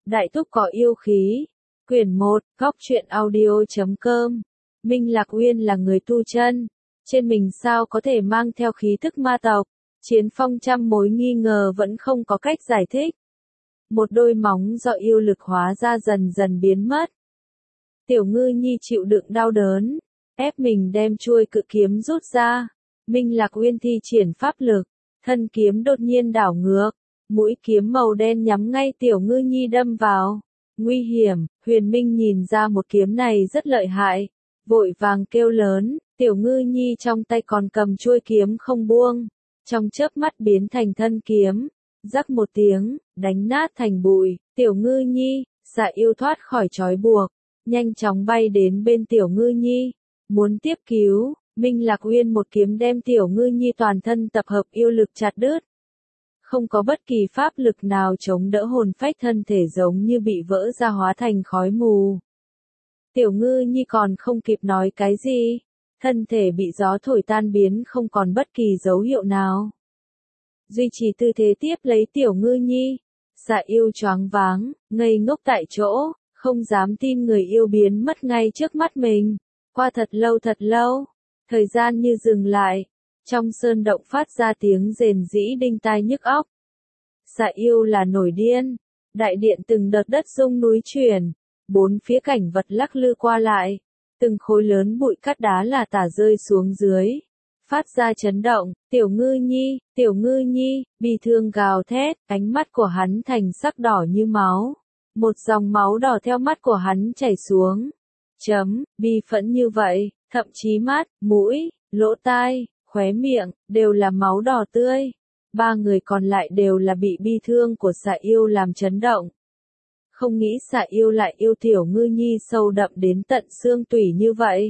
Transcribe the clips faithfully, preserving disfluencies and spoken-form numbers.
Đại Thúc có yêu khí. Quyển một, góc truyện audio chấm com. Minh Lạc Uyên là người tu chân. Trên mình sao có thể mang theo khí thức ma tộc? Chiến Phong trăm mối nghi ngờ vẫn không có cách giải thích. Một đôi móng do yêu lực hóa ra dần dần biến mất. Tiểu Ngư Nhi chịu đựng đau đớn, ép mình đem chuôi cự kiếm rút ra. Minh Lạc Uyên thi triển pháp lực, thân kiếm đột nhiên đảo ngược, mũi kiếm màu đen nhắm ngay Tiểu Ngư Nhi đâm vào. Nguy hiểm, Huyền Minh nhìn ra một kiếm này rất lợi hại, vội vàng kêu lớn, Tiểu Ngư Nhi trong tay còn cầm chuôi kiếm không buông, trong chớp mắt biến thành thân kiếm, rắc một tiếng, đánh nát thành bụi. Tiểu Ngư Nhi, Dạ Yêu thoát khỏi trói buộc, nhanh chóng bay đến bên Tiểu Ngư Nhi, muốn tiếp cứu. Minh Lạc Uyên một kiếm đem Tiểu Ngư Nhi toàn thân tập hợp yêu lực chặt đứt. Không có bất kỳ pháp lực nào chống đỡ, hồn phách thân thể giống như bị vỡ ra hóa thành khói mù. Tiểu Ngư Nhi còn không kịp nói cái gì, thân thể bị gió thổi tan biến không còn bất kỳ dấu hiệu nào. Duy trì tư thế tiếp lấy Tiểu Ngư Nhi, Dạ Yêu choáng váng, ngây ngốc tại chỗ, không dám tin người yêu biến mất ngay trước mắt mình. Qua thật lâu thật lâu, thời gian như dừng lại, trong sơn động phát ra tiếng rền rĩ đinh tai nhức óc. Dạ Yêu là nổi điên, đại điện từng đợt đất rung núi chuyển, bốn phía cảnh vật lắc lư qua lại, từng khối lớn bụi cát đá là tả rơi xuống dưới, phát ra chấn động. Tiểu Ngư Nhi, Tiểu Ngư Nhi, bi thương gào thét, ánh mắt của hắn thành sắc đỏ như máu, một dòng máu đỏ theo mắt của hắn chảy xuống. Chấm, bi phẫn như vậy, thậm chí mắt, mũi, lỗ tai, khóe miệng, đều là máu đỏ tươi. Ba người còn lại đều là bị bi thương của Dạ Yêu làm chấn động. Không nghĩ Dạ Yêu lại yêu Tiểu Ngư Nhi sâu đậm đến tận xương tủy như vậy.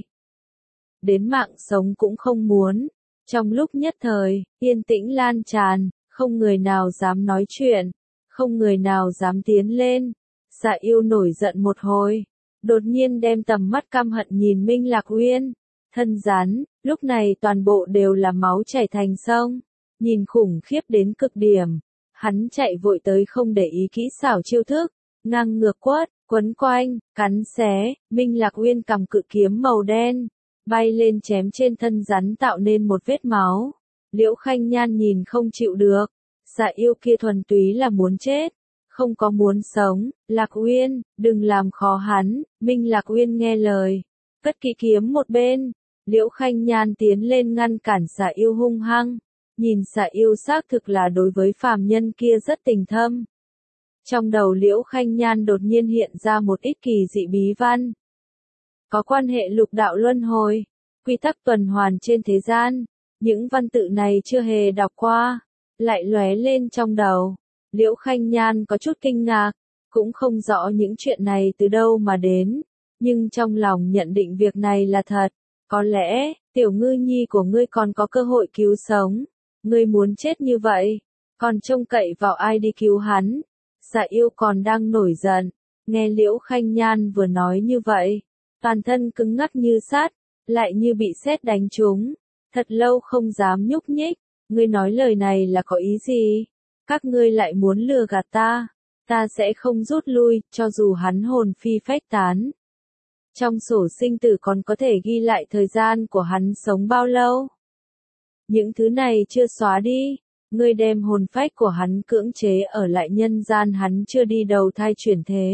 Đến mạng sống cũng không muốn. Trong lúc nhất thời, yên tĩnh lan tràn, không người nào dám nói chuyện, không người nào dám tiến lên. Dạ Yêu nổi giận một hồi, đột nhiên đem tầm mắt căm hận nhìn Minh Lạc Uyên. Thân rắn, lúc này toàn bộ đều là máu chảy thành sông, nhìn khủng khiếp đến cực điểm. Hắn chạy vội tới không để ý kỹ xảo chiêu thức, ngang ngược quất, quấn quanh, cắn xé. Minh Lạc Uyên cầm cự kiếm màu đen, bay lên chém trên thân rắn tạo nên một vết máu. Liễu Khanh Nhan nhìn không chịu được, Dạ Yêu kia thuần túy là muốn chết, không có muốn sống. Lạc Uyên, đừng làm khó hắn. Minh Lạc Uyên nghe lời, cất kỹ kiếm một bên. Liễu Khanh Nhan tiến lên ngăn cản Dạ Yêu hung hăng, nhìn Dạ Yêu xác thực là đối với phàm nhân kia rất tình thâm. Trong đầu Liễu Khanh Nhan đột nhiên hiện ra một ít kỳ dị bí văn. Có quan hệ lục đạo luân hồi, quy tắc tuần hoàn trên thế gian, những văn tự này chưa hề đọc qua, lại lóe lên trong đầu. Liễu Khanh Nhan có chút kinh ngạc, cũng không rõ những chuyện này từ đâu mà đến, nhưng trong lòng nhận định việc này là thật. Có lẽ, Tiểu Ngư Nhi của ngươi còn có cơ hội cứu sống. Ngươi muốn chết như vậy, còn trông cậy vào ai đi cứu hắn? Dạ Yêu còn đang nổi giận, nghe Liễu Khanh Nhan vừa nói như vậy, toàn thân cứng ngắc như sắt, lại như bị sét đánh trúng, thật lâu không dám nhúc nhích. Ngươi nói lời này là có ý gì? Các ngươi lại muốn lừa gạt ta? Ta sẽ không rút lui, cho dù hắn hồn phi phách tán. Trong sổ sinh tử còn có thể ghi lại thời gian của hắn sống bao lâu. Những thứ này chưa xóa đi, ngươi đem hồn phách của hắn cưỡng chế ở lại nhân gian, hắn chưa đi đầu thai chuyển thế.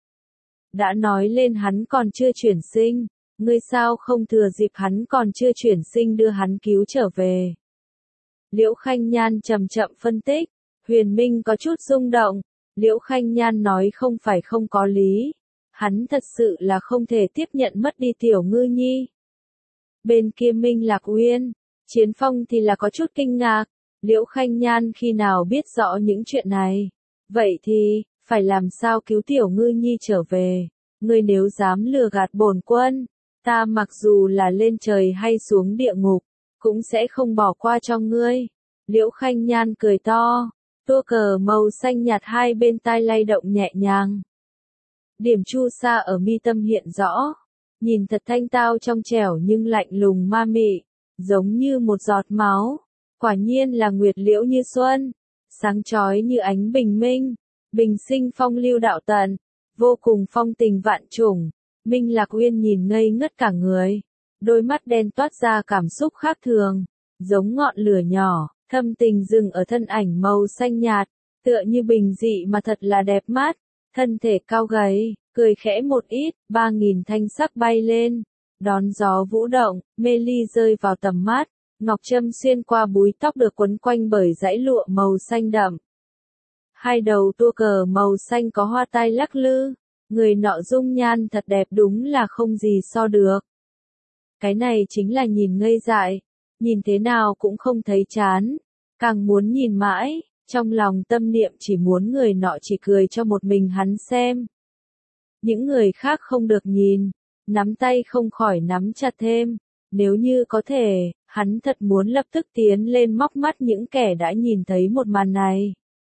Đã nói lên hắn còn chưa chuyển sinh, ngươi sao không thừa dịp hắn còn chưa chuyển sinh đưa hắn cứu trở về. Liễu Khanh Nhan chậm chậm phân tích, Huyền Minh có chút rung động. Liễu Khanh Nhan nói không phải không có lý. Hắn thật sự là không thể tiếp nhận mất đi Tiểu Ngư Nhi. Bên kia Minh Lạc Uyên, Chiến Phong thì là có chút kinh ngạc. Liễu Khanh Nhan khi nào biết rõ những chuyện này? Vậy thì, phải làm sao cứu Tiểu Ngư Nhi trở về? Ngươi nếu dám lừa gạt bổn quân, ta mặc dù là lên trời hay xuống địa ngục, cũng sẽ không bỏ qua cho ngươi. Liễu Khanh Nhan cười to, tua cờ màu xanh nhạt hai bên tai lay động nhẹ nhàng. Điểm chu sa ở mi tâm hiện rõ, nhìn thật thanh tao trong trẻo nhưng lạnh lùng ma mị, giống như một giọt máu. Quả nhiên là nguyệt liễu như xuân, sáng chói như ánh bình minh. bình sinh phong lưu đạo tận, vô cùng phong tình vạn trùng. Minh Lạc Uyên nhìn ngây ngất cả người, đôi mắt đen toát ra cảm xúc khác thường, giống ngọn lửa nhỏ, thâm tình dừng ở thân ảnh màu xanh nhạt, tựa như bình dị mà thật là đẹp mắt, thân thể cao gầy, cười khẽ một ít, ba nghìn thanh sắc bay lên, đón gió vũ động, mê ly rơi vào tầm mắt, ngọc trâm xuyên qua búi tóc được quấn quanh bởi dãy lụa màu xanh đậm. Hai đầu tua cờ màu xanh có hoa tai lắc lư, người nọ dung nhan thật đẹp đúng là không gì so được. Cái này chính là nhìn ngây dại, nhìn thế nào cũng không thấy chán, càng muốn nhìn mãi, trong lòng tâm niệm chỉ muốn người nọ chỉ cười cho một mình hắn xem. Những người khác không được nhìn, nắm tay không khỏi nắm chặt thêm, nếu như có thể, hắn thật muốn lập tức tiến lên móc mắt những kẻ đã nhìn thấy một màn này.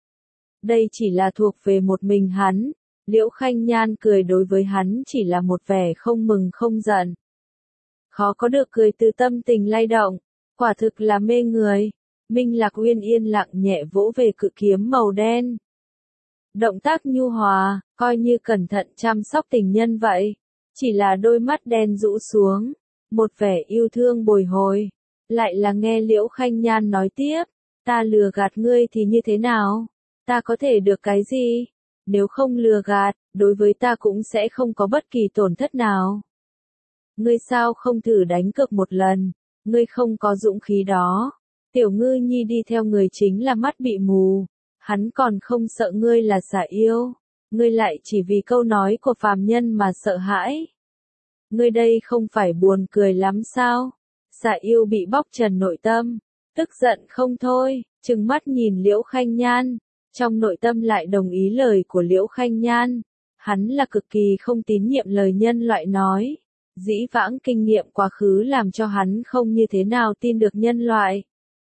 Đây chỉ là thuộc về một mình hắn, Liễu Khanh Nhan cười đối với hắn chỉ là một vẻ không mừng không giận. Khó có được cười từ tâm tình lay động, quả thực là mê người. Minh Lạc Uyên yên lặng nhẹ vỗ về cự kiếm màu đen. Động tác nhu hòa, coi như cẩn thận chăm sóc tình nhân vậy. Chỉ là đôi mắt đen rũ xuống, một vẻ yêu thương bồi hồi. Lại là nghe Liễu Khanh Nhan nói tiếp, ta lừa gạt ngươi thì như thế nào? Ta có thể được cái gì? Nếu không lừa gạt, đối với ta cũng sẽ không có bất kỳ tổn thất nào. Ngươi sao không thử đánh cược một lần, ngươi không có dũng khí đó. Tiểu Ngư Nhi đi theo người chính là mắt bị mù, hắn còn không sợ ngươi là xả yêu, ngươi lại chỉ vì câu nói của phàm nhân mà sợ hãi. Ngươi đây không phải buồn cười lắm sao? Xả yêu bị bóc trần nội tâm, tức giận không thôi, trừng mắt nhìn Liễu Khanh Nhan, trong nội tâm lại đồng ý lời của Liễu Khanh Nhan. Hắn là cực kỳ không tín nhiệm lời nhân loại nói, dĩ vãng kinh nghiệm quá khứ làm cho hắn không như thế nào tin được nhân loại.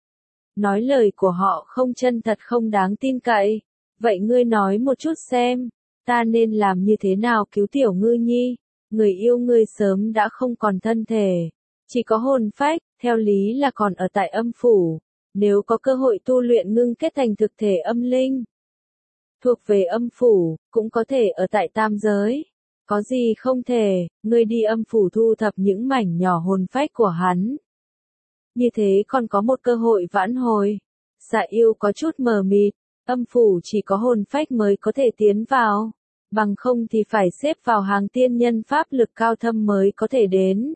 Nói lời của họ không chân thật không đáng tin cậy. Vậy ngươi nói một chút xem, ta nên làm như thế nào cứu Tiểu Ngư Nhi? Người yêu ngươi sớm đã không còn thân thể, chỉ có hồn phách, theo lý là còn ở tại âm phủ. Nếu có cơ hội tu luyện ngưng kết thành thực thể âm linh, thuộc về âm phủ, cũng có thể ở tại tam giới. Có gì không thể, ngươi đi âm phủ thu thập những mảnh nhỏ hồn phách của hắn. Như thế còn có một cơ hội vãn hồi. Dạ yêu có chút mờ mịt, âm phủ chỉ có hồn phách mới có thể tiến vào, bằng không thì phải xếp vào hàng tiên nhân pháp lực cao thâm mới có thể đến.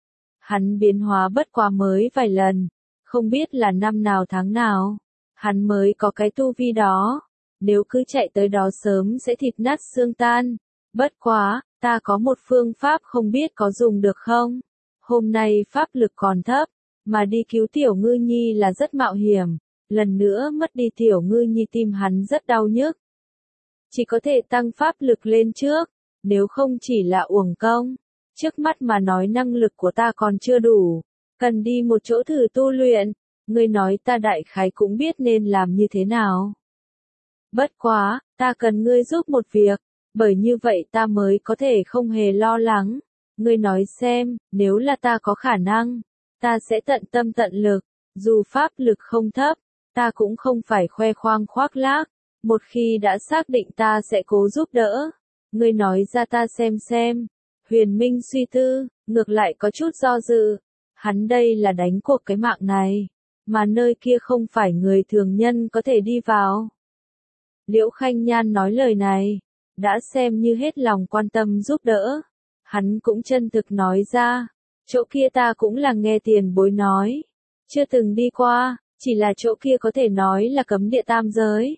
Hắn biến hóa bất quá mới vài lần, không biết là năm nào tháng nào, hắn mới có cái tu vi đó, nếu cứ chạy tới đó sớm sẽ thịt nát xương tan. Bất quá, ta có một phương pháp không biết có dùng được không? Hôm nay pháp lực còn thấp, mà đi cứu Tiểu Ngư Nhi là rất mạo hiểm, lần nữa mất đi Tiểu Ngư Nhi tim hắn rất đau nhức. Chỉ có thể tăng pháp lực lên trước, nếu không chỉ là uổng công. Trước mắt mà nói năng lực của ta còn chưa đủ, cần đi một chỗ thử tu luyện, ngươi nói ta đại khái cũng biết nên làm như thế nào. Bất quá, ta cần ngươi giúp một việc, bởi như vậy ta mới có thể không hề lo lắng. Ngươi nói xem, nếu là ta có khả năng, ta sẽ tận tâm tận lực, dù pháp lực không thấp, ta cũng không phải khoe khoang khoác lác, một khi đã xác định ta sẽ cố giúp đỡ. Ngươi nói ra ta xem xem. Huyền Minh suy tư, ngược lại có chút do dự, hắn đây là đánh cuộc cái mạng này, mà nơi kia không phải người thường nhân có thể đi vào. Liễu Khanh Nhan nói lời này, đã xem như hết lòng quan tâm giúp đỡ, hắn cũng chân thực nói ra, chỗ kia ta cũng là nghe tiền bối nói, chưa từng đi qua, chỉ là chỗ kia có thể nói là cấm địa tam giới.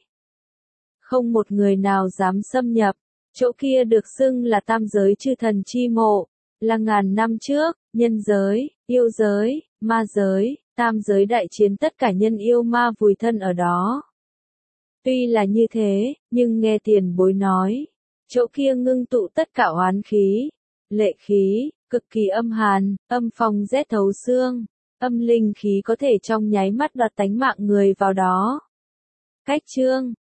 Không một người nào dám xâm nhập. Chỗ kia được xưng là tam giới chư thần chi mộ, là ngàn năm trước, nhân giới, yêu giới, ma giới, tam giới đại chiến tất cả nhân yêu ma vùi thân ở đó. Tuy là như thế, nhưng nghe tiền bối nói, chỗ kia ngưng tụ tất cả oán khí, lệ khí, cực kỳ âm hàn, âm phong rét thấu xương, âm linh khí có thể trong nháy mắt đoạt tánh mạng người vào đó. Cách chương